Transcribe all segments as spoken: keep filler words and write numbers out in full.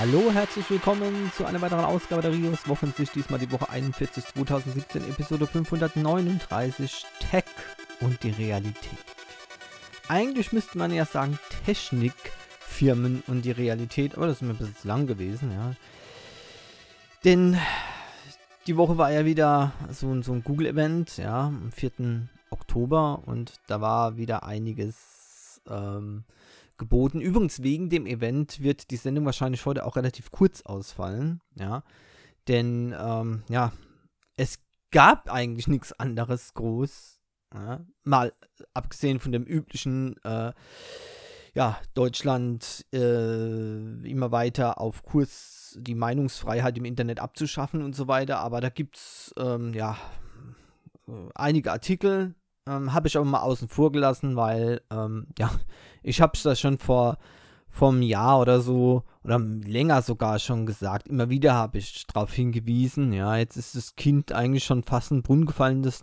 Hallo, herzlich willkommen zu einer weiteren Ausgabe der Rios Wochensicht, diesmal die Woche einundvierzig zweitausendsiebzehn, Episode fünfhundertneununddreißig, Tech und die Realität. Eigentlich müsste man ja sagen Technikfirmen und die Realität, aber das ist mir ein bisschen zu lang gewesen, ja. Denn die Woche war ja wieder so, so ein Google-Event, ja, am vierten Oktober und da war wieder einiges ähm, geboten. Übrigens, wegen dem Event wird die Sendung wahrscheinlich heute auch relativ kurz ausfallen, ja, denn, ähm, ja, es gab eigentlich nichts anderes groß, ja? Mal abgesehen von dem üblichen, äh, ja, Deutschland äh, immer weiter auf Kurs die Meinungsfreiheit im Internet abzuschaffen und so weiter, aber da gibt es, ähm, ja, einige Artikel, ähm, habe ich aber mal außen vor gelassen, weil, ähm, ja, ich habe es da schon vor, vor einem Jahr oder so, oder länger sogar schon gesagt, immer wieder habe ich darauf hingewiesen, ja, jetzt ist das Kind eigentlich schon fast in den Brunnen gefallen, das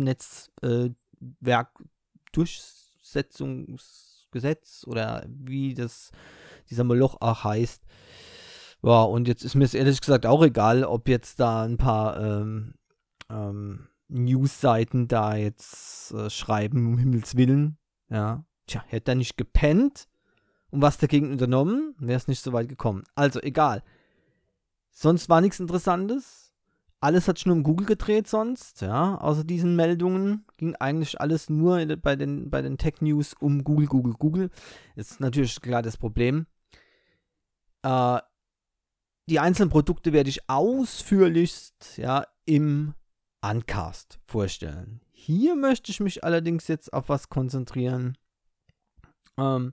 Netzwerk-Durchsetzungsgesetz äh, oder wie das, dieser Moloch auch heißt. Ja, und jetzt ist mir es ehrlich gesagt auch egal, ob jetzt da ein paar, ähm, ähm, Newsseiten da jetzt äh, schreiben, um Himmels Willen, ja. Tja, hätte er nicht gepennt und was dagegen unternommen, wäre es nicht so weit gekommen. Also, egal. Sonst war nichts Interessantes. Alles hat sich nur um Google gedreht sonst, ja. Außer diesen Meldungen ging eigentlich alles nur bei den, bei den Tech-News um Google, Google, Google. Das ist natürlich klar das Problem. Äh, die einzelnen Produkte werde ich ausführlichst, ja, im Uncast vorstellen. Hier möchte ich mich allerdings jetzt auf was konzentrieren, ähm,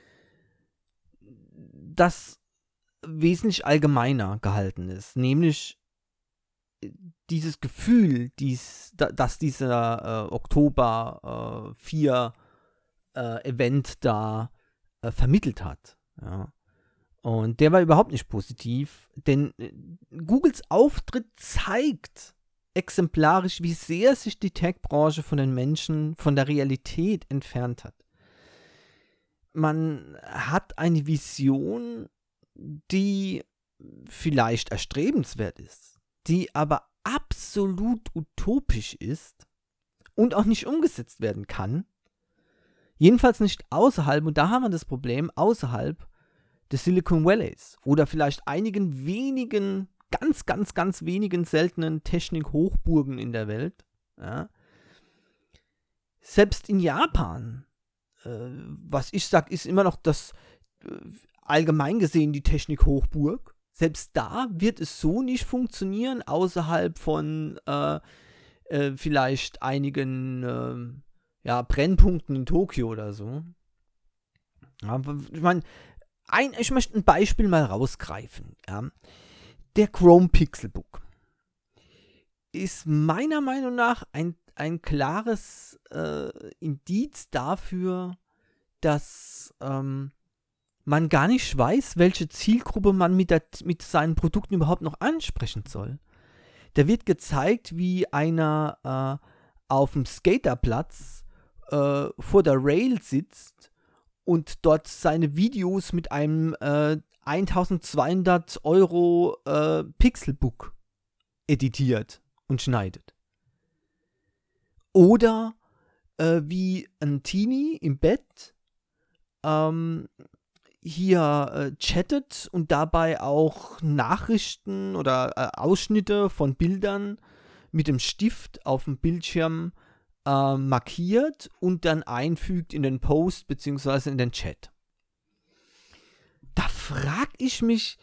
das wesentlich allgemeiner gehalten ist, nämlich dieses Gefühl, dies, da, dass dieser äh, Oktober äh, vier äh, Event da äh, vermittelt hat. Ja. Und der war überhaupt nicht positiv, denn äh, Googles Auftritt zeigt exemplarisch, wie sehr sich die Tech-Branche von den Menschen, von der Realität entfernt hat. Man hat eine Vision, die vielleicht erstrebenswert ist, die aber absolut utopisch ist und auch nicht umgesetzt werden kann. Jedenfalls nicht außerhalb, und da haben wir das Problem, außerhalb des Silicon Valleys oder vielleicht einigen wenigen, ganz, ganz, ganz wenigen seltenen Technik-Hochburgen in der Welt. Ja. Selbst in Japan, äh, was ich sage, ist immer noch das äh, allgemein gesehen die Technik-Hochburg. Selbst da wird es so nicht funktionieren, außerhalb von äh, äh, vielleicht einigen äh, ja, Brennpunkten in Tokio oder so. Ja, ich meine, ein, ich möchte ein Beispiel mal rausgreifen. Ja. Der Chrome Pixelbook ist meiner Meinung nach ein, ein klares äh, Indiz dafür, dass ähm, man gar nicht weiß, welche Zielgruppe man mit, der, mit seinen Produkten überhaupt noch ansprechen soll. Da wird gezeigt, wie einer äh, auf dem Skaterplatz äh, vor der Rail sitzt und dort seine Videos mit einem äh, eintausendzweihundert Euro äh, Pixelbook editiert und schneidet. Oder äh, wie ein Teenie im Bett ähm, hier äh, chattet und dabei auch Nachrichten oder äh, Ausschnitte von Bildern mit dem Stift auf dem Bildschirm äh, markiert und dann einfügt in den Post bzw. in den Chat. Da frage ich mich,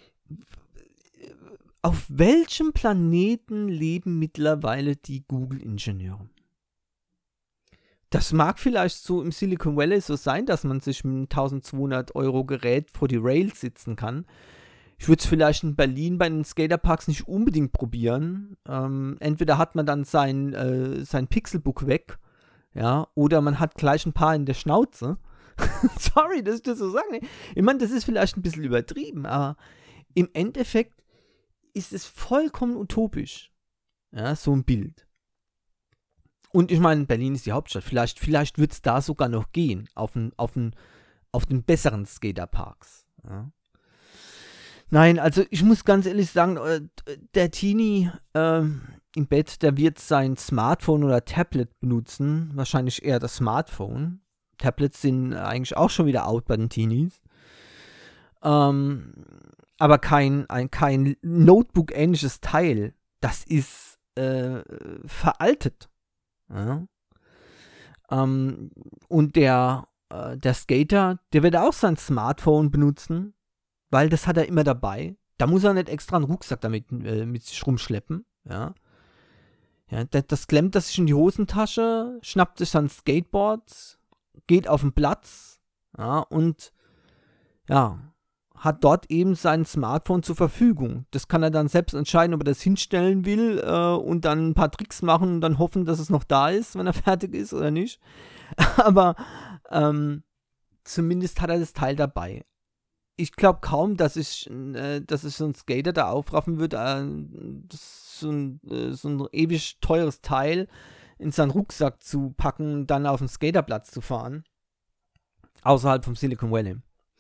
auf welchem Planeten leben mittlerweile die Google-Ingenieure? Das mag vielleicht so im Silicon Valley so sein, dass man sich mit einem eintausendzweihundert Euro Gerät vor die Rails sitzen kann. Ich würde es vielleicht in Berlin bei den Skaterparks nicht unbedingt probieren. Ähm, entweder hat man dann sein, äh, sein Pixelbook weg, ja, oder man hat gleich ein paar in der Schnauze. Sorry, dass ich das so sage. Ich meine, das ist vielleicht ein bisschen übertrieben, aber im Endeffekt ist es vollkommen utopisch. Ja, so ein Bild. Und ich meine, Berlin ist die Hauptstadt. Vielleicht, vielleicht wird es da sogar noch gehen, auf, ein, auf, ein, auf den besseren Skaterparks. Ja. Nein, also ich muss ganz ehrlich sagen, äh, der Teenie äh, im Bett, der wird sein Smartphone oder Tablet benutzen. Wahrscheinlich eher das Smartphone. Tablets sind eigentlich auch schon wieder out bei den Teenies. Ähm, aber kein, ein, kein Notebook-ähnliches Teil. Das ist äh, veraltet. Ja? Ähm, und der, äh, der Skater, der wird auch sein Smartphone benutzen, weil das hat er immer dabei. Da muss er nicht extra einen Rucksack damit äh, mit sich rumschleppen. Ja? Ja, das, das klemmt er sich in die Hosentasche, schnappt sich sein Skateboard, geht auf den Platz, ja, und ja, hat dort eben sein Smartphone zur Verfügung. Das kann er dann selbst entscheiden, ob er das hinstellen will äh, und dann ein paar Tricks machen und dann hoffen, dass es noch da ist, wenn er fertig ist oder nicht. Aber ähm, zumindest hat er das Teil dabei. Ich glaube kaum, dass ich, äh, dass ich so einen Skater da aufraffen würde, äh, das so, ein, äh, so ein ewig teures Teil in seinen Rucksack zu packen und dann auf den Skaterplatz zu fahren. Außerhalb vom Silicon Valley.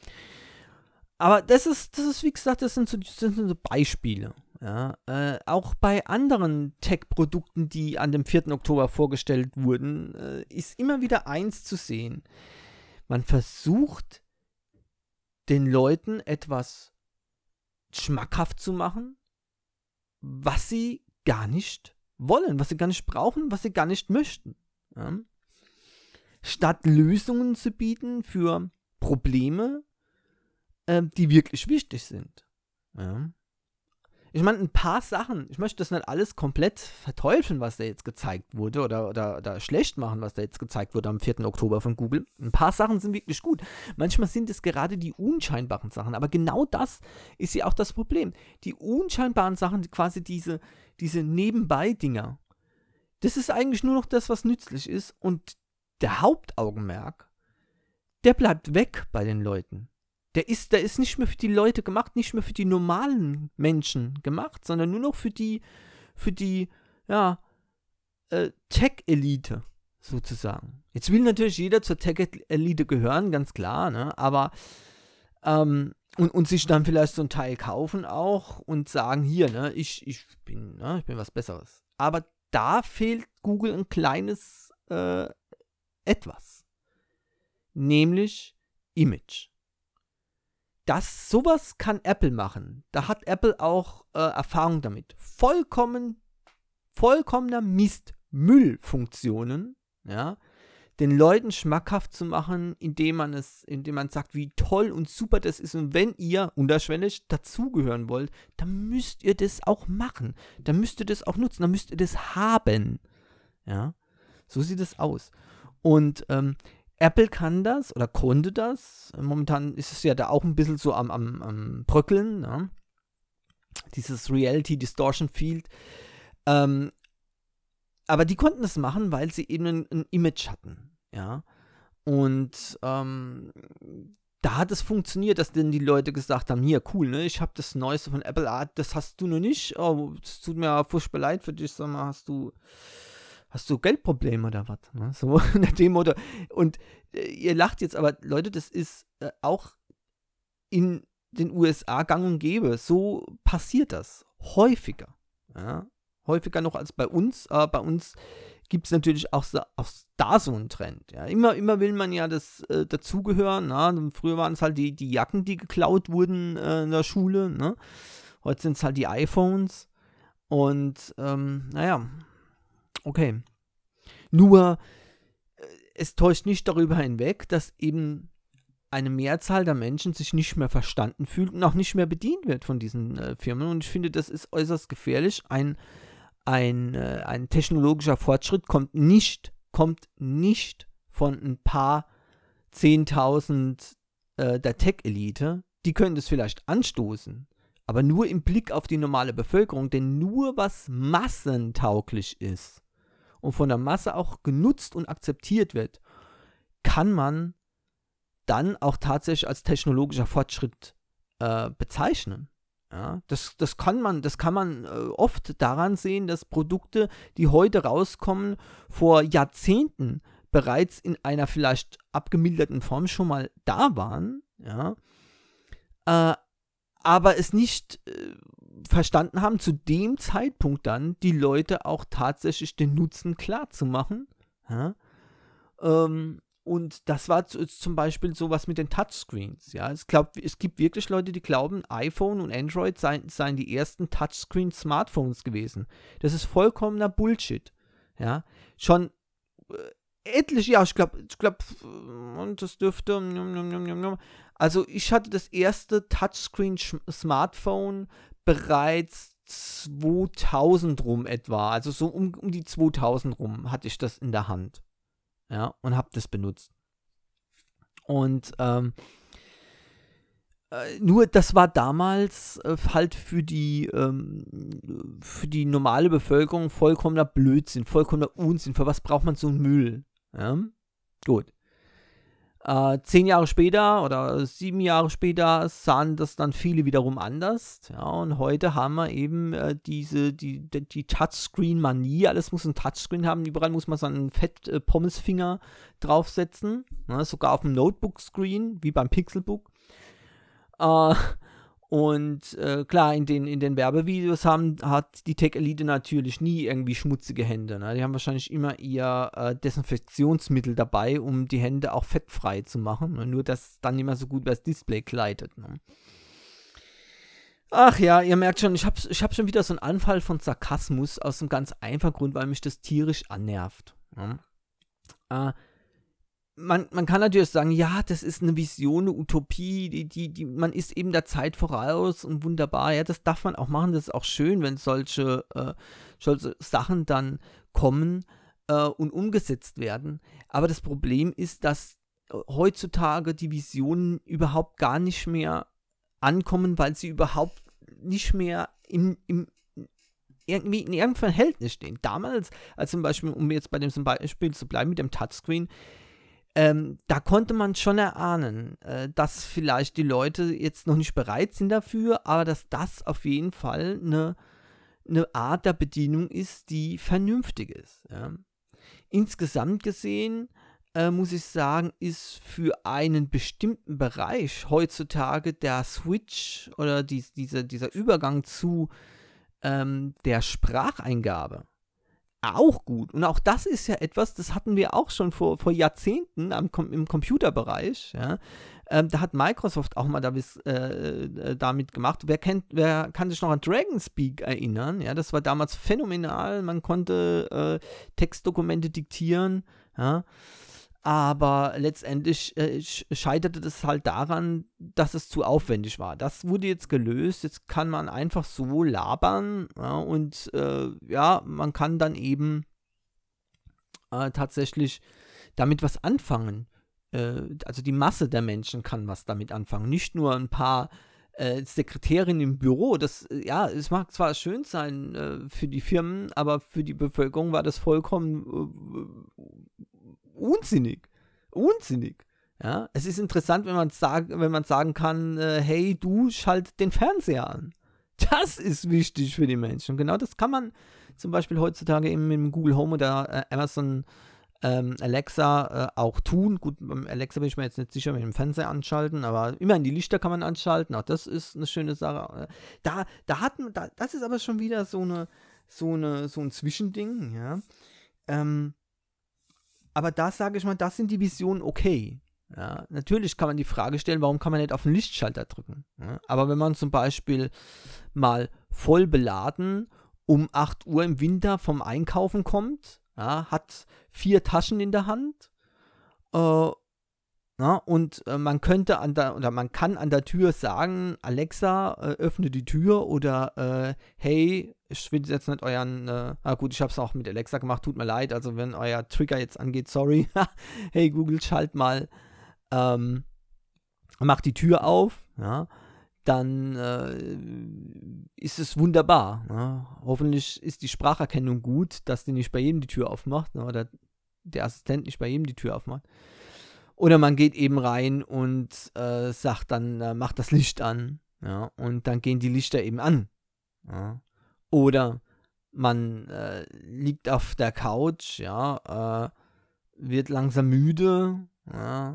Aber das ist, das ist, wie gesagt, das sind so, das sind so Beispiele. Ja. Äh, auch bei anderen Tech-Produkten, die an dem vierten Oktober vorgestellt wurden, äh, ist immer wieder eins zu sehen. Man versucht, den Leuten etwas schmackhaft zu machen, was sie gar nicht wollen, was sie gar nicht brauchen, was sie gar nicht möchten. Ja. Statt Lösungen zu bieten für Probleme, äh, die wirklich wichtig sind. Ja. Ich meine, ein paar Sachen, ich möchte das nicht alles komplett verteufeln, was da jetzt gezeigt wurde, oder, oder, oder schlecht machen, was da jetzt gezeigt wurde am vierten Oktober von Google. Ein paar Sachen sind wirklich gut. Manchmal sind es gerade die unscheinbaren Sachen, aber genau das ist ja auch das Problem. Die unscheinbaren Sachen, quasi diese, diese Nebenbei-Dinger, das ist eigentlich nur noch das, was nützlich ist, und der Hauptaugenmerk, der bleibt weg bei den Leuten. Der ist, der ist nicht mehr für die Leute gemacht, nicht mehr für die normalen Menschen gemacht, sondern nur noch für die, für die, ja, äh, Tech-Elite sozusagen. Jetzt will natürlich jeder zur Tech-Elite gehören, ganz klar, ne, aber, ähm, und, und sich dann vielleicht so ein Teil kaufen auch und sagen, hier, ne, ich, ich bin, ne, ich bin was Besseres. Aber da fehlt Google ein kleines, äh, etwas. Nämlich Image. Das, sowas kann Apple machen. Da hat Apple auch äh, Erfahrung damit. Vollkommen, vollkommener Mist, Müllfunktionen, ja, den Leuten schmackhaft zu machen, indem man es, indem man sagt, wie toll und super das ist. Und wenn ihr unterschwellig dazugehören wollt, dann müsst ihr das auch machen. Dann müsst ihr das auch nutzen. Dann müsst ihr das haben. Ja, so sieht es aus. Und ähm, Apple kann das oder konnte das. Momentan ist es ja da auch ein bisschen so am, am, am Bröckeln. Ne? Dieses Reality Distortion Field. Ähm, aber die konnten das machen, weil sie eben ein, ein Image hatten. Ja. Und ähm, da hat es funktioniert, dass denn die Leute gesagt haben, hier, cool, ne, ich habe das Neueste von Apple, ah, das hast du noch nicht. Oh, es tut mir furchtbar leid für dich, sag mal, hast du... Hast du Geldprobleme oder was? Ne? So nach dem Motto. Und äh, ihr lacht jetzt, aber Leute, das ist äh, auch in den U S A gang und gäbe. So passiert das häufiger. Ja? Häufiger noch als bei uns. Aber bei uns gibt es natürlich auch, so, auch da so einen Trend. Ja? Immer, immer will man ja das äh, dazugehören. Ne? Früher waren es halt die, die Jacken, die geklaut wurden äh, in der Schule. Ne? Heute sind es halt die iPhones. Und ähm, naja. Okay. Nur, es täuscht nicht darüber hinweg, dass eben eine Mehrzahl der Menschen sich nicht mehr verstanden fühlt und auch nicht mehr bedient wird von diesen äh, Firmen. Und ich finde, das ist äußerst gefährlich. Ein, ein, äh, ein technologischer Fortschritt kommt nicht, kommt nicht von ein paar Zehntausend äh, der Tech-Elite. Die können das vielleicht anstoßen. Aber nur im Blick auf die normale Bevölkerung. Denn nur was massentauglich ist und von der Masse auch genutzt und akzeptiert wird, kann man dann auch tatsächlich als technologischer Fortschritt äh, bezeichnen. Ja, das, das kann man, das kann man äh, oft daran sehen, dass Produkte, die heute rauskommen, vor Jahrzehnten bereits in einer vielleicht abgemilderten Form schon mal da waren, ja, äh, aber es nicht äh, verstanden haben, zu dem Zeitpunkt dann die Leute auch tatsächlich den Nutzen klar zu machen. Ja? Ähm, und das war zu, zum Beispiel sowas mit den Touchscreens. Ja? Es, glaub, es gibt wirklich Leute, die glauben, iPhone und Android seien, seien die ersten Touchscreen-Smartphones gewesen. Das ist vollkommener Bullshit. Ja? Schon äh, etliche, ja, ich glaube, ich glaube, und das dürfte, also ich hatte das erste Touchscreen-Smartphone bereits zweitausend rum etwa, also so um, um die zweitausend rum hatte ich das in der Hand, ja, und habe das benutzt. Und ähm, äh, nur das war damals äh, halt für die ähm, für die normale Bevölkerung vollkommener Blödsinn, vollkommener Unsinn. Für was braucht man so einen Müll? Ja? Gut. Äh, zehn Jahre später oder sieben Jahre später sahen das dann viele wiederum anders. Ja, und heute haben wir eben äh, diese, die, die, die Touchscreen-Manie. Alles muss ein Touchscreen haben. Überall muss man so einen Fett-Pommesfinger draufsetzen. Ja, sogar auf dem Notebook-Screen, wie beim Pixelbook. Äh, und äh, klar, in den, in den Werbevideos haben, hat die Tech-Elite natürlich nie irgendwie schmutzige Hände. Ne? Die haben wahrscheinlich immer ihr äh, Desinfektionsmittel dabei, um die Hände auch fettfrei zu machen. Ne? Nur, dass es dann nicht mehr so gut über das Display gleitet. Ne? Ach ja, ihr merkt schon, ich habe ich hab schon wieder so einen Anfall von Sarkasmus aus einem ganz einfachen Grund, weil mich das tierisch annervt. Ne? Äh, Man, man kann natürlich sagen, ja, das ist eine Vision, eine Utopie, die, die, die, man ist eben der Zeit voraus und wunderbar. Ja, das darf man auch machen, das ist auch schön, wenn solche, äh, solche Sachen dann kommen äh, und umgesetzt werden. Aber das Problem ist, dass äh, heutzutage die Visionen überhaupt gar nicht mehr ankommen, weil sie überhaupt nicht mehr im, im irgendwie in irgendeinem Verhältnis stehen. Damals, als zum Beispiel, um jetzt bei dem Beispiel zu bleiben mit dem Touchscreen, Ähm, da konnte man schon erahnen, äh, dass vielleicht die Leute jetzt noch nicht bereit sind dafür, aber dass das auf jeden Fall eine, eine Art der Bedienung ist, die vernünftig ist. Ja. Insgesamt gesehen, äh, muss ich sagen, ist für einen bestimmten Bereich heutzutage der Switch oder dies, diese, dieser Übergang zu ähm, der Spracheingabe auch gut. Und auch das ist ja etwas, das hatten wir auch schon vor, vor Jahrzehnten am, im Computerbereich. Ja. Ähm, da hat Microsoft auch mal da bis, äh, damit gemacht. Wer, kennt, wer kann sich noch an DragonSpeak erinnern? Ja, das war damals phänomenal. Man konnte äh, Textdokumente diktieren. Ja. Aber letztendlich äh, scheiterte das halt daran, dass es zu aufwendig war. Das wurde jetzt gelöst. Jetzt kann man einfach so labern, ja, und äh, ja, man kann dann eben äh, tatsächlich damit was anfangen. Äh, also die Masse der Menschen kann was damit anfangen. Nicht nur ein paar äh, Sekretärinnen im Büro. Das, äh, ja, es mag zwar schön sein äh, für die Firmen, aber für die Bevölkerung war das vollkommen äh, unsinnig. Unsinnig. Ja, es ist interessant, wenn man, sag, wenn man sagen kann, äh, hey, du schalt den Fernseher an. Das ist wichtig für die Menschen. Genau das kann man zum Beispiel heutzutage eben mit dem Google Home oder äh, Amazon ähm, Alexa äh, auch tun. Gut, beim Alexa bin ich mir jetzt nicht sicher mit dem Fernseher anschalten, aber immerhin die Lichter kann man anschalten. Auch das ist eine schöne Sache. Da, da hat man, da, das ist aber schon wieder so eine, so eine, so ein Zwischending, ja. Ähm, Aber da sage ich mal, das sind die Visionen okay. Ja, natürlich kann man die Frage stellen, warum kann man nicht auf den Lichtschalter drücken? Ja, aber wenn man zum Beispiel mal voll beladen um acht Uhr im Winter vom Einkaufen kommt, ja, hat vier Taschen in der Hand, äh, ja, und äh, man könnte an der, oder man kann an der Tür sagen, Alexa, äh, öffne die Tür, oder äh, hey, ich will jetzt nicht euren, äh, ah gut, ich habe es auch mit Alexa gemacht, tut mir leid, also wenn euer Trigger jetzt angeht, sorry, hey Google, schalt mal, ähm, mach die Tür auf, ja, dann äh, ist es wunderbar. Ja. Hoffentlich ist die Spracherkennung gut, dass die nicht bei jedem die Tür aufmacht, ne, oder der Assistent nicht bei jedem die Tür aufmacht. Oder man geht eben rein und äh, sagt dann, äh, macht das Licht an. Ja, und dann gehen die Lichter eben an. Ja. Oder man äh, liegt auf der Couch, ja, äh, wird langsam müde, ja,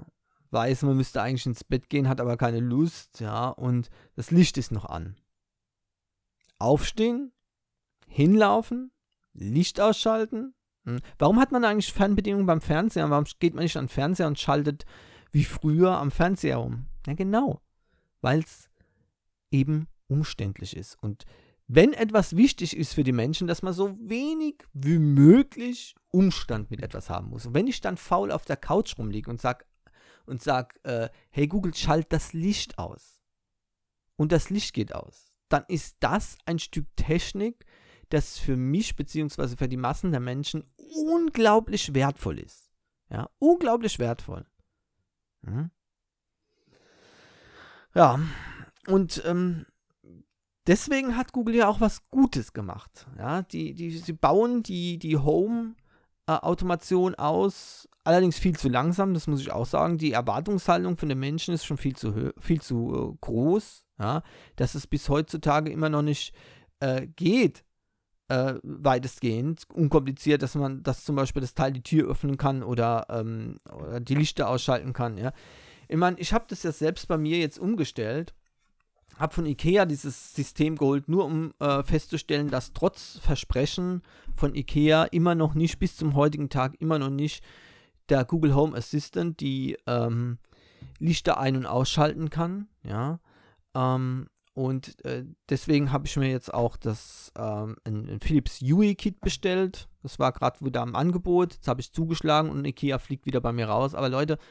weiß, man müsste eigentlich ins Bett gehen, hat aber keine Lust, ja, und das Licht ist noch an. Aufstehen, hinlaufen, Licht ausschalten. Hm. Warum hat man eigentlich Fernbedienung beim Fernseher? Warum geht man nicht an den Fernseher und schaltet wie früher am Fernseher um? Ja, genau, weil es eben umständlich ist. Und wenn etwas wichtig ist für die Menschen, dass man so wenig wie möglich Umstand mit etwas haben muss. Und wenn ich dann faul auf der Couch rumliege und sage, und sag, äh, hey Google, schalt das Licht aus. Und das Licht geht aus. Dann ist das ein Stück Technik, das für mich bzw. für die Massen der Menschen unglaublich wertvoll ist. Ja, unglaublich wertvoll. Hm? Ja, und ähm, deswegen hat Google ja auch was Gutes gemacht. Ja, die, die, sie bauen die, die Home-Automation aus, allerdings viel zu langsam, das muss ich auch sagen. Die Erwartungshaltung von den Menschen ist schon viel zu, viel zu äh, groß, ja, dass es bis heutzutage immer noch nicht äh, geht, äh, weitestgehend, unkompliziert, dass man, dass zum Beispiel das Teil die Tür öffnen kann oder, ähm, oder die Lichter ausschalten kann. Ja. Ich meine, ich habe das ja selbst bei mir jetzt umgestellt, habe von Ikea dieses System geholt, nur um äh, festzustellen, dass trotz Versprechen von Ikea immer noch nicht, bis zum heutigen Tag immer noch nicht der Google Home Assistant die ähm, Lichter ein- und ausschalten kann, ja, ähm, und äh, deswegen habe ich mir jetzt auch das ähm, ein, ein Philips Hue Kit bestellt, das war gerade wieder im Angebot, jetzt habe ich zugeschlagen und Ikea fliegt wieder bei mir raus, aber Leute,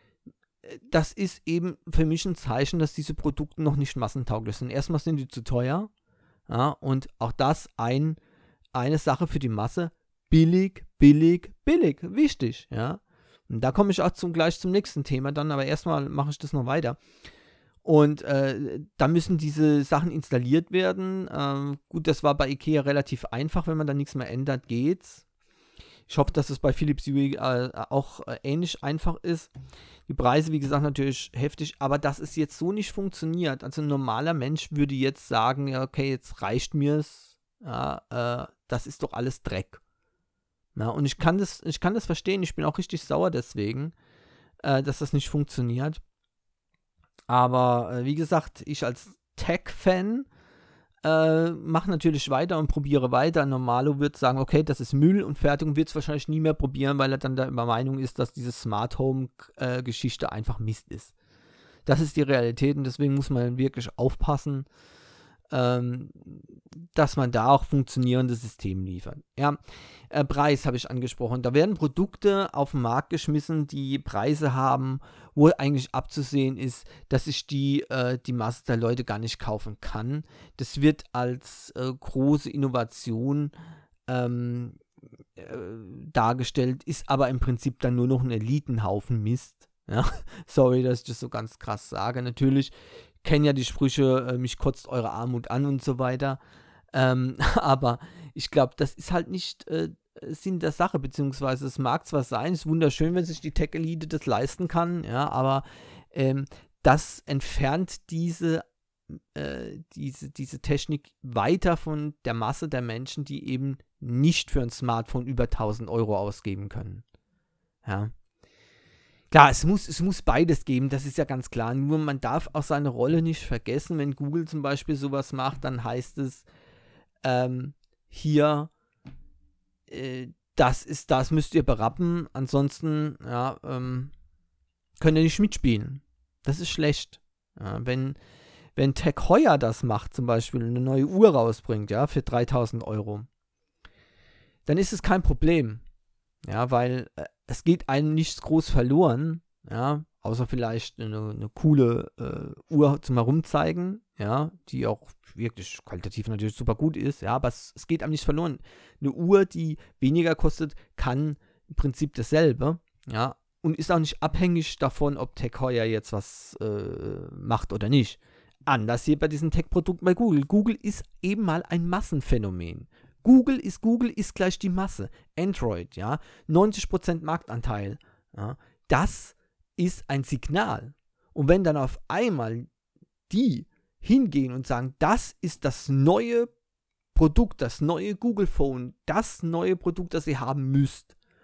das ist eben für mich ein Zeichen, dass diese Produkte noch nicht massentauglich sind. Erstmal sind die zu teuer, ja, und auch das ein, eine Sache für die Masse, billig, billig, billig, wichtig, ja. Und da komme ich auch zum, gleich zum nächsten Thema dann, aber erstmal mache ich das noch weiter. Und äh, da müssen diese Sachen installiert werden. Ähm, gut, das war bei Ikea relativ einfach, wenn man da nichts mehr ändert, geht's. Ich hoffe, dass es bei Philips Hue äh, auch äh, ähnlich einfach ist. Die Preise, wie gesagt, natürlich heftig, aber dass es jetzt so nicht funktioniert. Also ein normaler Mensch würde jetzt sagen, ja, okay, jetzt reicht mir es. Ja, äh, das ist doch alles Dreck. Ja, und ich kann das, ich kann das verstehen, ich bin auch richtig sauer deswegen, äh, dass das nicht funktioniert. Aber äh, wie gesagt, ich als Tech-Fan äh, mache natürlich weiter und probiere weiter. Normalo wird sagen, okay, das ist Müll und fertig, und wird es wahrscheinlich nie mehr probieren, weil er dann der Meinung ist, dass diese Smart Home-Geschichte äh, einfach Mist ist. Das ist die Realität, und deswegen muss man wirklich aufpassen, ähm, dass man da auch funktionierende Systeme liefert. Ja, äh, Preis habe ich angesprochen. Da werden Produkte auf den Markt geschmissen, die Preise haben, wo eigentlich abzusehen ist, dass sich die, äh, die Masse der Leute gar nicht kaufen kann. Das wird als äh, große Innovation ähm, äh, dargestellt, ist aber im Prinzip dann nur noch ein Elitenhaufen Mist. Ja? Sorry, dass ich das so ganz krass sage. Natürlich kennen ja die Sprüche, äh, mich kotzt eure Armut an und so weiter. Ähm, aber ich glaube, das ist halt nicht äh, Sinn der Sache, beziehungsweise es mag zwar sein, es ist wunderschön, wenn sich die Tech-Elite das leisten kann, ja, aber ähm, das entfernt diese, äh, diese, diese Technik weiter von der Masse der Menschen, die eben nicht für ein Smartphone über tausend Euro ausgeben können. Ja. Klar, es muss, es muss beides geben, das ist ja ganz klar. Nur man darf auch seine Rolle nicht vergessen. Wenn Google zum Beispiel sowas macht, dann heißt es, ähm, hier, äh, das ist, das müsst ihr berappen. Ansonsten, ja, ähm, könnt ihr nicht mitspielen. Das ist schlecht. Ja, wenn, wenn Tech Heuer das macht, zum Beispiel eine neue Uhr rausbringt, ja, für dreitausend Euro, dann ist es kein Problem. Ja, weil äh, es geht einem nichts groß verloren, ja, außer vielleicht eine, eine coole äh, Uhr zum Herumzeigen, ja, die auch wirklich qualitativ natürlich super gut ist, ja, aber es, es geht einem nichts verloren. Eine Uhr, die weniger kostet, kann im Prinzip dasselbe, ja, und ist auch nicht abhängig davon, ob Tech Heuer jetzt was äh, macht oder nicht. Anders hier bei diesen Tech-Produkten bei Google. Google ist eben mal ein Massenphänomen. Google ist Google ist gleich die Masse. Android, ja, neunzig Prozent Marktanteil. Ja, das ist ein Signal. Und wenn dann auf einmal die hingehen und sagen, das ist das neue Produkt, das neue Google Phone, das neue Produkt, das ihr haben müsst,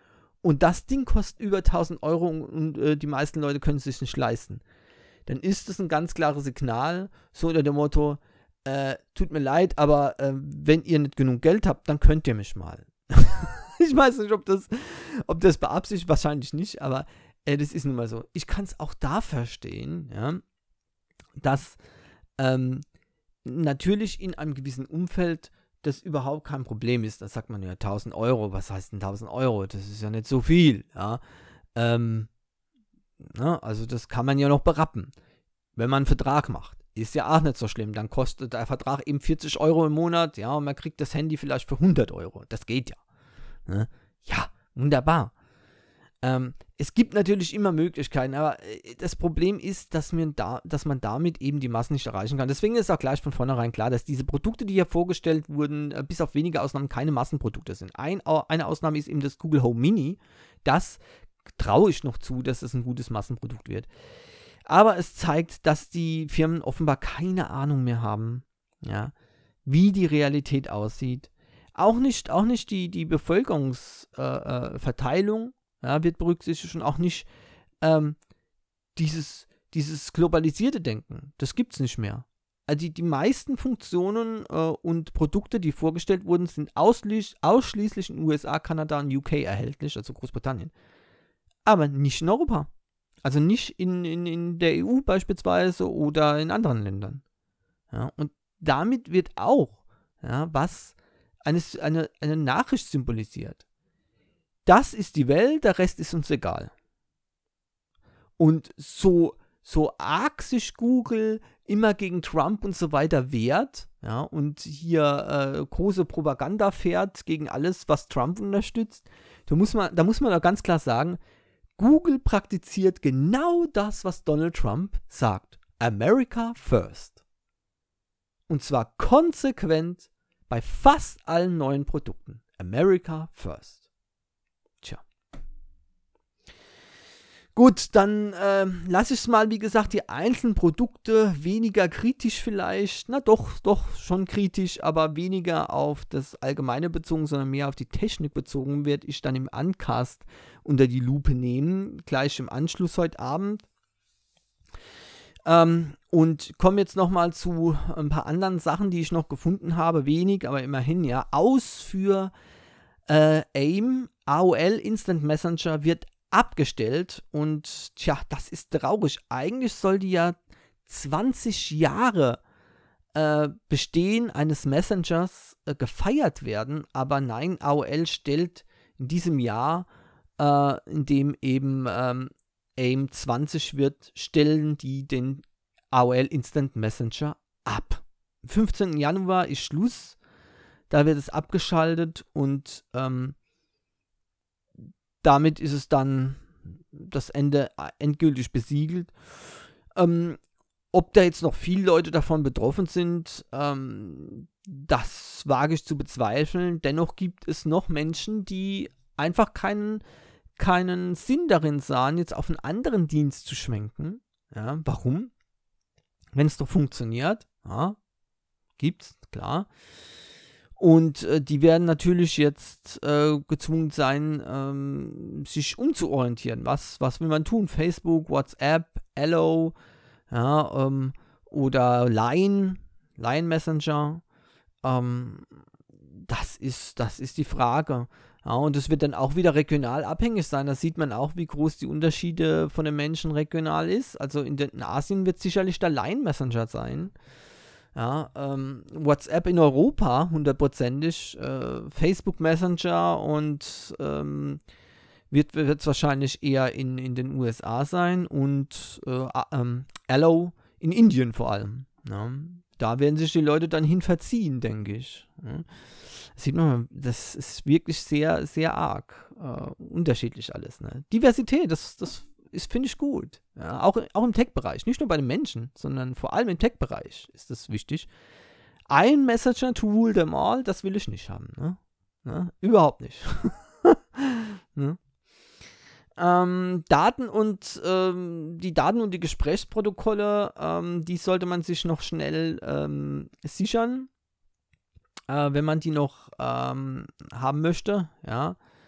und das Ding kostet über tausend Euro und, und äh, die meisten Leute können es sich nicht leisten, dann ist das ein ganz klares Signal, so unter dem Motto, äh, tut mir leid, aber äh, wenn ihr nicht genug Geld habt, dann könnt ihr mich mal. Ich weiß nicht, ob das, ob das beabsichtigt, wahrscheinlich nicht, aber äh, das ist nun mal so. Ich kann es auch da verstehen, ja, dass ähm, natürlich in einem gewissen Umfeld das überhaupt kein Problem ist. Da sagt man ja tausend Euro, was heißt denn tausend Euro? Das ist ja nicht so viel, ja. Ähm, na, also das kann man ja noch berappen, wenn man einen Vertrag macht. Ist ja auch nicht so schlimm. Dann kostet der Vertrag eben vierzig Euro im Monat, ja, und man kriegt das Handy vielleicht für hundert Euro. Das geht ja. Ne? Ja, wunderbar. Ähm, es gibt natürlich immer Möglichkeiten, aber äh, das Problem ist, dass man, da, dass man damit eben die Massen nicht erreichen kann. Deswegen ist auch gleich von vornherein klar, dass diese Produkte, die hier vorgestellt wurden, äh, bis auf wenige Ausnahmen keine Massenprodukte sind. Ein, eine Ausnahme ist eben das Google Home Mini. Das traue ich noch zu, dass es ein gutes Massenprodukt wird. Aber es zeigt, dass die Firmen offenbar keine Ahnung mehr haben, ja, wie die Realität aussieht. Auch nicht, auch nicht die, die Bevölkerungsverteilung äh, äh, ja, wird berücksichtigt und auch nicht ähm, dieses, dieses globalisierte Denken. Das gibt es nicht mehr. Also die, die meisten Funktionen äh, und Produkte, die vorgestellt wurden, sind ausschließlich, ausschließlich in den U S A, Kanada und U K erhältlich, also Großbritannien. Aber nicht in Europa. Also nicht in, in, in der E U beispielsweise oder in anderen Ländern. Ja, und damit wird auch, ja, was eine, eine, eine Nachricht symbolisiert. Das ist die Welt, der Rest ist uns egal. Und so, so arg sich Google immer gegen Trump und so weiter wehrt, ja, und hier äh, große Propaganda fährt gegen alles, was Trump unterstützt, da muss man, da muss man doch ganz klar sagen, Google praktiziert genau das, was Donald Trump sagt. America first. Und zwar konsequent bei fast allen neuen Produkten. America first. Tja. Gut, dann äh, lasse ich es mal, wie gesagt, die einzelnen Produkte weniger kritisch vielleicht. Na doch, doch schon kritisch, aber weniger auf das Allgemeine bezogen, sondern mehr auf die Technik bezogen, werde ich dann im Uncast unter die Lupe nehmen, gleich im Anschluss heute Abend. Ähm, und komme jetzt nochmal zu ein paar anderen Sachen, die ich noch gefunden habe. Wenig, aber immerhin, ja. Aus für äh, AIM, A O L Instant Messenger, wird abgestellt und tja, das ist traurig. Eigentlich soll die ja zwanzig Jahre äh, Bestehen eines Messengers äh, gefeiert werden, aber nein, A O L stellt in diesem Jahr, äh, in dem eben ähm, AIM zwanzig wird, stellen die den A O L Instant Messenger ab. Am fünfzehnten Januar ist Schluss, da wird es abgeschaltet und ähm, damit ist es dann das Ende endgültig besiegelt. Ähm, ob da jetzt noch viele Leute davon betroffen sind, ähm, das wage ich zu bezweifeln. Dennoch gibt es noch Menschen, die einfach keinen, keinen Sinn darin sahen, jetzt auf einen anderen Dienst zu schwenken. Ja, warum? Wenn es doch funktioniert, ja, gibt's, klar. Und äh, die werden natürlich jetzt äh, gezwungen sein, ähm, sich umzuorientieren. Was, was will man tun? Facebook, WhatsApp, Allo, ja, ähm, oder Line, Line Messenger. Ähm, das ist, das ist die Frage. Ja, und es wird dann auch wieder regional abhängig sein. Da sieht man auch, wie groß die Unterschiede von den Menschen regional ist. Also in, den, in Asien wird sicherlich der Line Messenger sein. Ja, ähm, WhatsApp in Europa hundertprozentig, äh, Facebook Messenger und ähm, wird es wahrscheinlich eher in, in den U S A sein und äh, ähm, Allo in Indien vor allem. Ja. Da werden sich die Leute dann hin verziehen, denke ich. Ja. Sieht man, das ist wirklich sehr, sehr arg äh, unterschiedlich alles. Ne? Diversität, das, das ist, finde ich, gut. Ja, auch, auch im Tech-Bereich. Nicht nur bei den Menschen, sondern vor allem im Tech-Bereich ist das wichtig. Ein Messenger to rule them all, das will ich nicht haben. Ne? Ne? Überhaupt nicht. ne? ähm, Daten und ähm, die Daten und die Gesprächsprotokolle, ähm, die sollte man sich noch schnell ähm, sichern, äh, wenn man die noch ähm, haben möchte. Ja.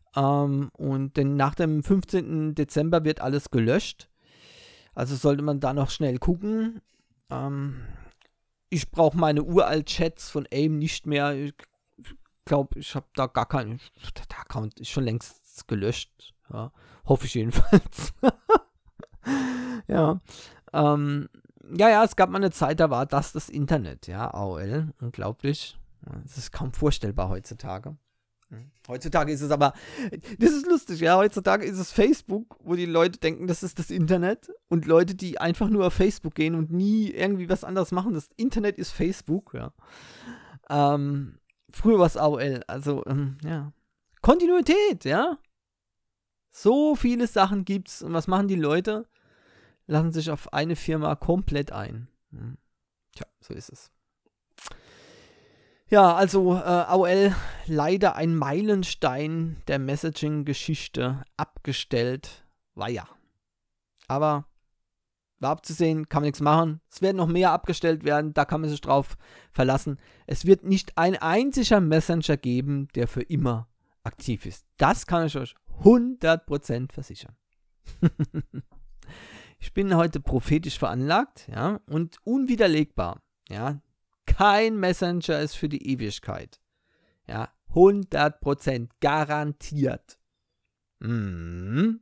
Ähm, und denn nach dem fünfzehnten Dezember wird alles gelöscht. Also sollte man da noch schnell gucken. Ähm, ich brauche meine uralt Chats von AIM nicht mehr. Ich glaube, ich habe da gar keinen. Der Account ist schon längst gelöscht. Ja, hoffe ich jedenfalls. ja. Ähm, ja, ja, es gab mal eine Zeit, da war das das Internet. Ja, A O L. Unglaublich. Das ist kaum vorstellbar heutzutage. Heutzutage ist es aber, das ist lustig, ja, heutzutage ist es Facebook, wo die Leute denken, das ist das Internet, und Leute, die einfach nur auf Facebook gehen und nie irgendwie was anderes machen, das Internet ist Facebook, ja. Ähm, früher war es A O L, also, ähm, ja. Kontinuität, ja. So viele Sachen gibt's, und was machen die Leute? Lassen sich auf eine Firma komplett ein. Hm. Tja, so ist es. Ja, also äh, A O L, leider ein Meilenstein der Messaging-Geschichte, abgestellt, war ja. Aber war abzusehen, kann man nichts machen. Es werden noch mehr abgestellt werden, da kann man sich drauf verlassen. Es wird nicht ein einziger Messenger geben, der für immer aktiv ist. Das kann ich euch hundert Prozent versichern. Ich bin heute prophetisch veranlagt, ja, und unwiderlegbar, ja. Kein Messenger ist für die Ewigkeit. Ja, hundert Prozent garantiert. Mm.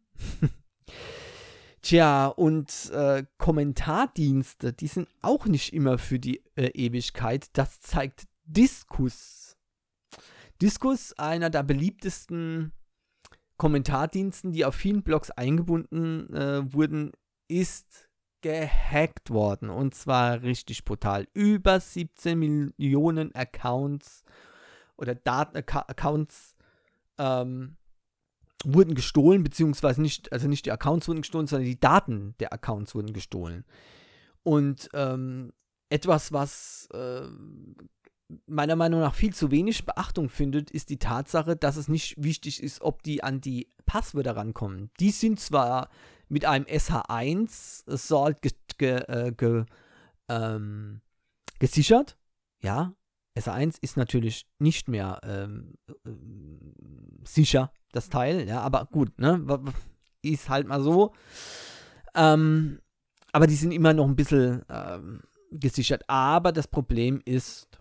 Tja, und äh, Kommentardienste, die sind auch nicht immer für die äh, Ewigkeit. Das zeigt Disqus. Disqus, einer der beliebtesten Kommentardiensten, die auf vielen Blogs eingebunden äh, wurden, ist gehackt worden, und zwar richtig brutal. Über siebzehn Millionen Accounts oder Datenaccounts ähm, wurden gestohlen, beziehungsweise nicht, also nicht die Accounts wurden gestohlen, sondern die Daten der Accounts wurden gestohlen. Und ähm, etwas, was äh, meiner Meinung nach viel zu wenig Beachtung findet, ist die Tatsache, dass es nicht wichtig ist, ob die an die Passwörter rankommen. Die sind zwar mit einem S H eins Salt ge, ge, äh, ge, ähm, gesichert. Ja, S H eins ist natürlich nicht mehr ähm, äh, sicher, das Teil. Ja, aber gut, ne? Ist halt mal so. Ähm, aber die sind immer noch ein bisschen ähm, gesichert. Aber das Problem ist,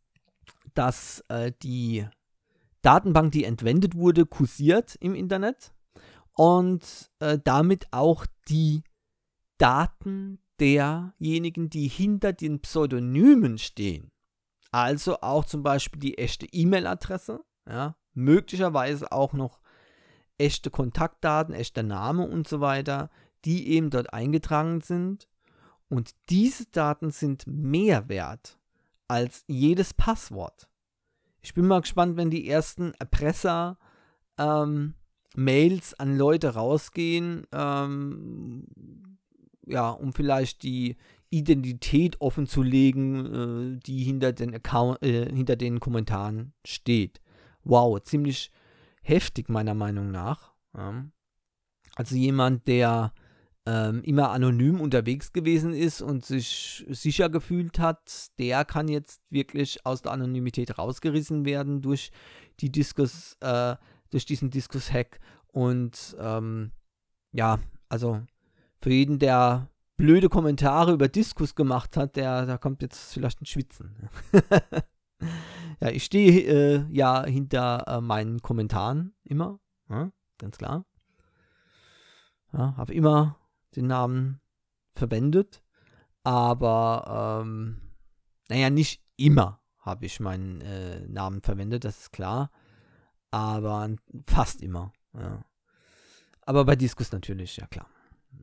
dass äh, die Datenbank, die entwendet wurde, kursiert im Internet. Und äh, damit auch die Daten derjenigen, die hinter den Pseudonymen stehen. Also auch zum Beispiel die echte E-Mail-Adresse, ja, möglicherweise auch noch echte Kontaktdaten, echter Name und so weiter, die eben dort eingetragen sind. Und diese Daten sind mehr wert als jedes Passwort. Ich bin mal gespannt, wenn die ersten Erpresser ähm, Mails an Leute rausgehen, ähm, ja, um vielleicht die Identität offenzulegen, äh, die hinter den Account, äh, hinter den Kommentaren steht. Wow, ziemlich heftig meiner Meinung nach. Ja. Also jemand, der ähm, immer anonym unterwegs gewesen ist und sich sicher gefühlt hat, der kann jetzt wirklich aus der Anonymität rausgerissen werden durch die Diskus, äh, durch diesen Diskus-Hack. Und ähm, ja, also für jeden, der blöde Kommentare über Diskus gemacht hat, der, der kommt jetzt vielleicht ein Schwitzen. Ja, ich stehe äh, ja hinter äh, meinen Kommentaren immer, ja, ganz klar. Ja, habe immer den Namen verwendet, aber ähm, naja, nicht immer habe ich meinen äh, Namen verwendet, das ist klar, aber fast immer, ja. Aber bei Diskus natürlich, ja klar.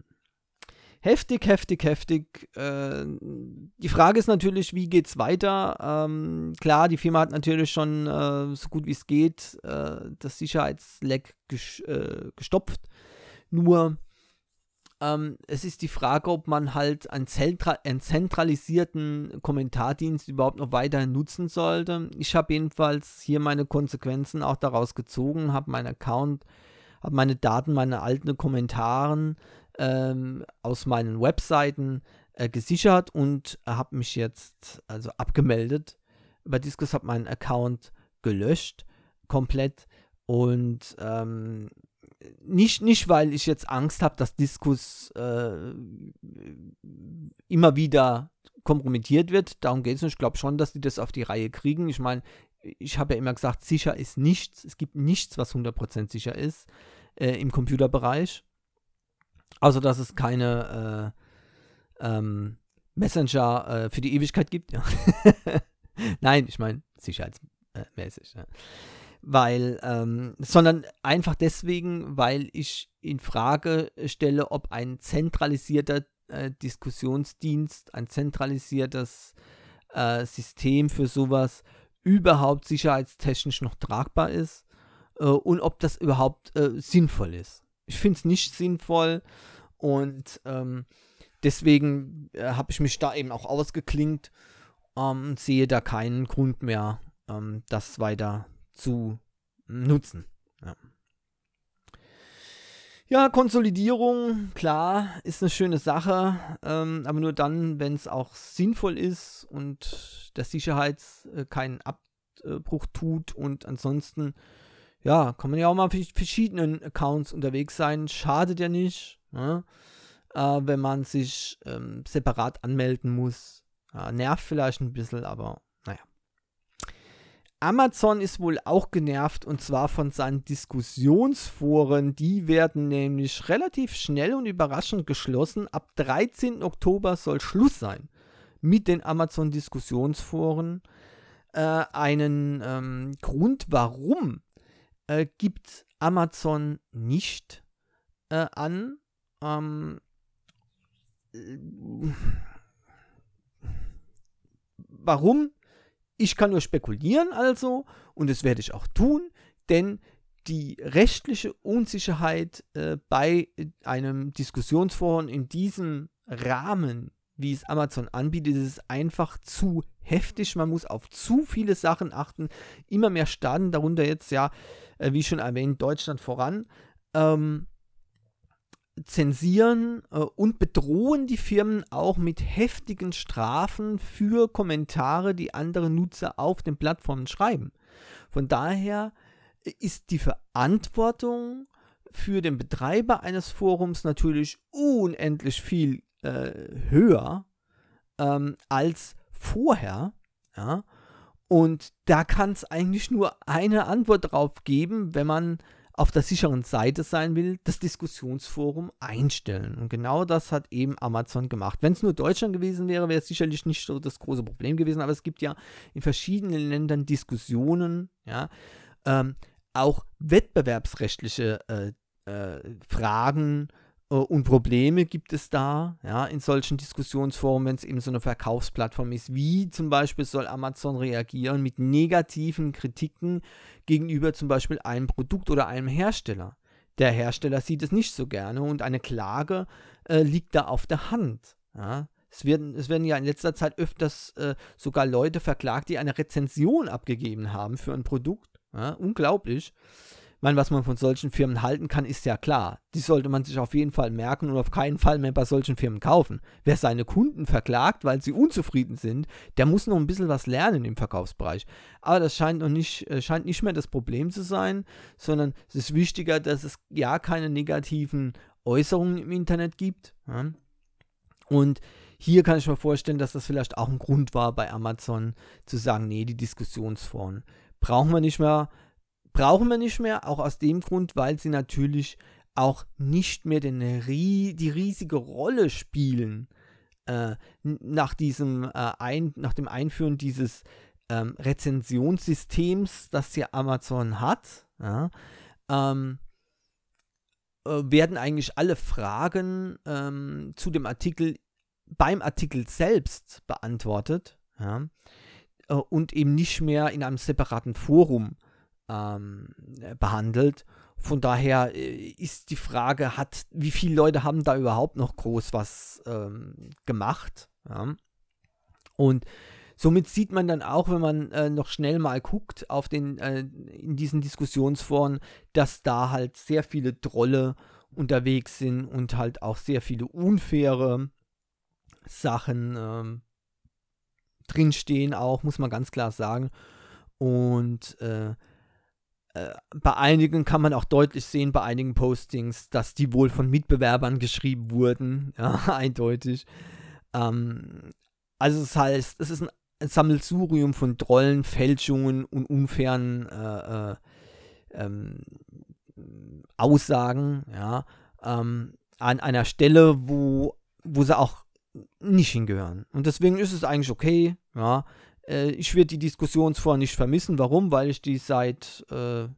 Heftig, heftig, heftig. Äh, die Frage ist natürlich, wie geht's weiter? Ähm, klar, die Firma hat natürlich schon äh, so gut wie es geht äh, das Sicherheitsleck ges- äh, gestopft. Nur ähm, es ist die Frage, ob man halt einen, zentra- einen zentralisierten Kommentardienst überhaupt noch weiterhin nutzen sollte. Ich habe jedenfalls hier meine Konsequenzen auch daraus gezogen, habe meinen Account, habe meine Daten, meine alten Kommentaren ähm, aus meinen Webseiten äh, gesichert und habe mich jetzt also abgemeldet. Bei Disqus habe meinen Account gelöscht, komplett. Und ähm, nicht, nicht, weil ich jetzt Angst habe, dass Diskus äh, immer wieder kompromittiert wird. Darum geht es nicht. Ich glaube schon, dass die das auf die Reihe kriegen. Ich meine, ich habe ja immer gesagt, sicher ist nichts. Es gibt nichts, was hundert Prozent sicher ist äh, im Computerbereich. Außer, dass es keine äh, ähm, Messenger äh, für die Ewigkeit gibt. Ja. Nein, ich meine sicherheitsmäßig. Ja. Weil, ähm, sondern einfach deswegen, weil ich in Frage stelle, ob ein zentralisierter äh, Diskussionsdienst, ein zentralisiertes äh, System für sowas überhaupt sicherheitstechnisch noch tragbar ist äh, und ob das überhaupt äh, sinnvoll ist. Ich finde es nicht sinnvoll und ähm, deswegen äh, habe ich mich da eben auch ausgeklinkt und ähm, sehe da keinen Grund mehr, ähm, das weiter zu nutzen. Ja. ja, Konsolidierung, klar, ist eine schöne Sache, ähm, aber nur dann, wenn es auch sinnvoll ist und der Sicherheit äh, keinen Abbruch tut und ansonsten, ja, kann man ja auch mal auf verschiedenen Accounts unterwegs sein, schadet ja nicht, ne? äh, wenn man sich ähm, separat anmelden muss. Ja, nervt vielleicht ein bisschen, aber naja. Amazon ist wohl auch genervt und zwar von seinen Diskussionsforen. Die werden nämlich relativ schnell und überraschend geschlossen. Ab dreizehnten Oktober soll Schluss sein mit den Amazon-Diskussionsforen. Äh, einen ähm, Grund, warum, äh, gibt Amazon nicht äh, an. Ähm, äh, warum? Ich kann nur spekulieren also, und das werde ich auch tun, denn die rechtliche Unsicherheit äh, bei einem Diskussionsforum in diesem Rahmen, wie es Amazon anbietet, ist einfach zu heftig. Man muss auf zu viele Sachen achten. Immer mehr Staaten, darunter jetzt ja, äh, wie schon erwähnt, Deutschland voran, ähm, zensieren äh, und bedrohen die Firmen auch mit heftigen Strafen für Kommentare, die andere Nutzer auf den Plattformen schreiben. Von daher ist die Verantwortung für den Betreiber eines Forums natürlich unendlich viel äh, höher ähm, als vorher. Ja? Und da kann es eigentlich nur eine Antwort drauf geben, wenn man auf der sicheren Seite sein will, das Diskussionsforum einstellen. Und genau das hat eben Amazon gemacht. Wenn es nur Deutschland gewesen wäre, wäre es sicherlich nicht so das große Problem gewesen, aber es gibt ja in verschiedenen Ländern Diskussionen, ja, ähm, auch wettbewerbsrechtliche äh, äh, Fragen äh, und Probleme gibt es da, ja, in solchen Diskussionsforen, wenn es eben so eine Verkaufsplattform ist. Wie zum Beispiel soll Amazon reagieren mit negativen Kritiken gegenüber zum Beispiel einem Produkt oder einem Hersteller. Der Hersteller sieht es nicht so gerne und eine Klage äh, liegt da auf der Hand. Ja. Es, werden, es werden ja in letzter Zeit öfters äh, sogar Leute verklagt, die eine Rezension abgegeben haben für ein Produkt. Ja. Unglaublich. Ich meine, was man von solchen Firmen halten kann, ist ja klar. Die sollte man sich auf jeden Fall merken und auf keinen Fall mehr bei solchen Firmen kaufen. Wer seine Kunden verklagt, weil sie unzufrieden sind, der muss noch ein bisschen was lernen im Verkaufsbereich. Aber das scheint noch nicht, äh, scheint nicht mehr das Problem zu sein, sondern es ist wichtiger, dass es ja keine negativen Äußerungen im Internet gibt. Ja? Und hier kann ich mir vorstellen, dass das vielleicht auch ein Grund war bei Amazon, zu sagen, nee, die Diskussionsforen brauchen wir nicht mehr. Brauchen wir nicht mehr, auch aus dem Grund, weil sie natürlich auch nicht mehr den, die riesige Rolle spielen äh, nach, diesem, äh, ein, nach dem Einführen dieses ähm, Rezensionssystems, das ja Amazon hat. Ja, ähm, äh, werden eigentlich alle Fragen ähm, zu dem Artikel beim Artikel selbst beantwortet, ja, äh, und eben nicht mehr in einem separaten Forum Ähm, behandelt. Von daher äh, ist die Frage, hat, wie viele Leute haben da überhaupt noch groß was ähm, gemacht? Ja? Und somit sieht man dann auch, wenn man äh, noch schnell mal guckt auf den, äh, in diesen Diskussionsforen, dass da halt sehr viele Trolle unterwegs sind und halt auch sehr viele unfaire Sachen ähm, drinstehen auch, muss man ganz klar sagen. Und äh, äh, bei einigen kann man auch deutlich sehen, bei einigen Postings, dass die wohl von Mitbewerbern geschrieben wurden. Ja, eindeutig. Ähm, also das heißt, es ist ein Sammelsurium von Trollen, Fälschungen und unfairen äh, äh, ähm, Aussagen, ja, ähm, an einer Stelle, wo, wo sie auch nicht hingehören. Und deswegen ist es eigentlich okay, ja. Äh, ich werde die Diskussionsforen nicht vermissen. Warum? Weil ich die seit, äh,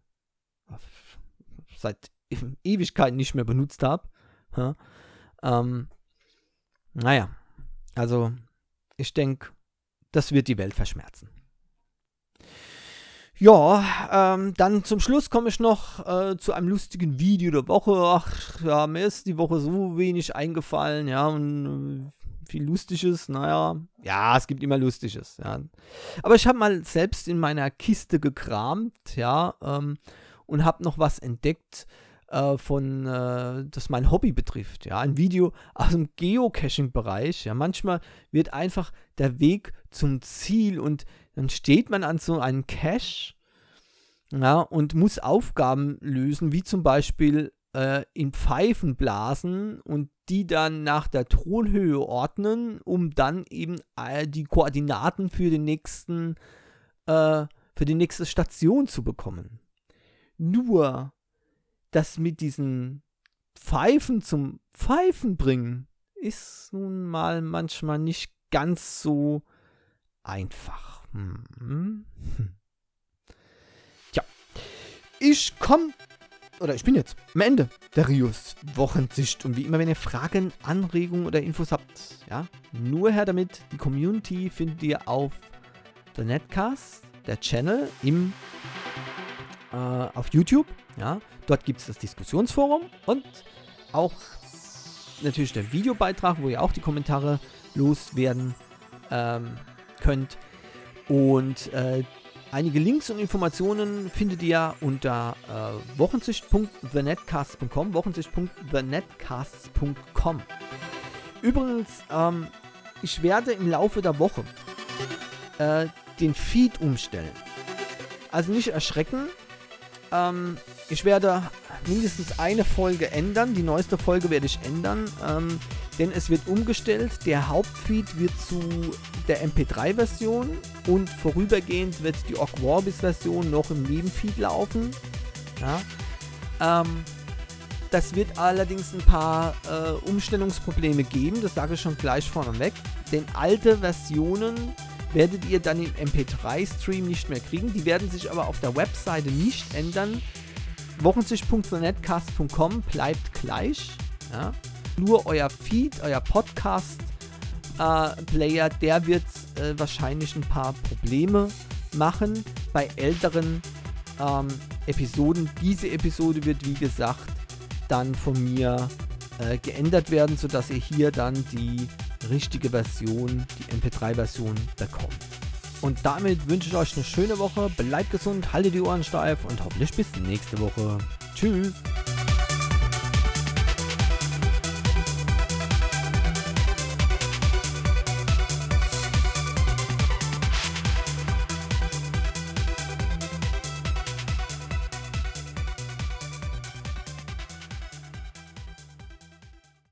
seit Ewigkeiten nicht mehr benutzt habe. Ja. Ähm, naja, also ich denke, das wird die Welt verschmerzen. Ja, ähm, dann zum Schluss komme ich noch äh, zu einem lustigen Video der Woche. Ach, ja, mir ist die Woche so wenig eingefallen, ja, und äh, viel Lustiges, naja, ja, es gibt immer Lustiges, ja. Aber ich habe mal selbst in meiner Kiste gekramt, ja, ähm, und habe noch was entdeckt, äh, von, äh, das mein Hobby betrifft, ja, ein Video aus dem Geocaching-Bereich, ja, manchmal wird einfach der Weg zum Ziel und dann steht man an so einem Cache, ja, und muss Aufgaben lösen, wie zum Beispiel äh, in Pfeifen blasen und die dann nach der Thronhöhe ordnen, um dann eben äh, die Koordinaten für den nächsten, äh, für die nächste Station zu bekommen. Nur, das mit diesen Pfeifen zum Pfeifen bringen, ist nun mal manchmal nicht ganz so einfach. Hm. Hm. Tja, ich komme, oder ich bin jetzt am Ende der Rios Wochensicht. Und wie immer, wenn ihr Fragen, Anregungen oder Infos habt, ja, nur her damit. Die Community findet ihr auf The Netcast, der Channel, im, äh, auf YouTube. Ja, dort gibt es das Diskussionsforum und auch natürlich der Videobeitrag, wo ihr auch die Kommentare loswerden ähm, könnt. Und äh, einige Links und Informationen findet ihr unter äh, wochensicht punkt the netcast punkt com, wochensicht punkt the netcast punkt com. Übrigens, ähm, ich werde im Laufe der Woche äh, den Feed umstellen. Also nicht erschrecken. Ähm, ich werde mindestens eine Folge ändern. Die neueste Folge werde ich ändern, ähm, denn es wird umgestellt. Der Hauptfeed wird zu der M P drei Version und vorübergehend wird die Orc Warbis Version noch im Nebenfeed laufen. Ja. Ähm, das wird allerdings ein paar äh, Umstellungsprobleme geben, das sage ich schon gleich vorneweg, denn alte Versionen werdet ihr dann im M P drei Stream nicht mehr kriegen. Die werden sich aber auf der Webseite nicht ändern. wochensicht punkt the netcast punkt com bleibt gleich. Ja. Nur euer Feed, euer Podcast-Player, äh, der wird äh, wahrscheinlich ein paar Probleme machen bei älteren ähm, Episoden. Diese Episode wird, wie gesagt, dann von mir äh, geändert werden, sodass ihr hier dann die richtige Version, die M P drei Version bekommt. Und damit wünsche ich euch eine schöne Woche, bleibt gesund, haltet die Ohren steif und hoffentlich bis nächste Woche. Tschüss!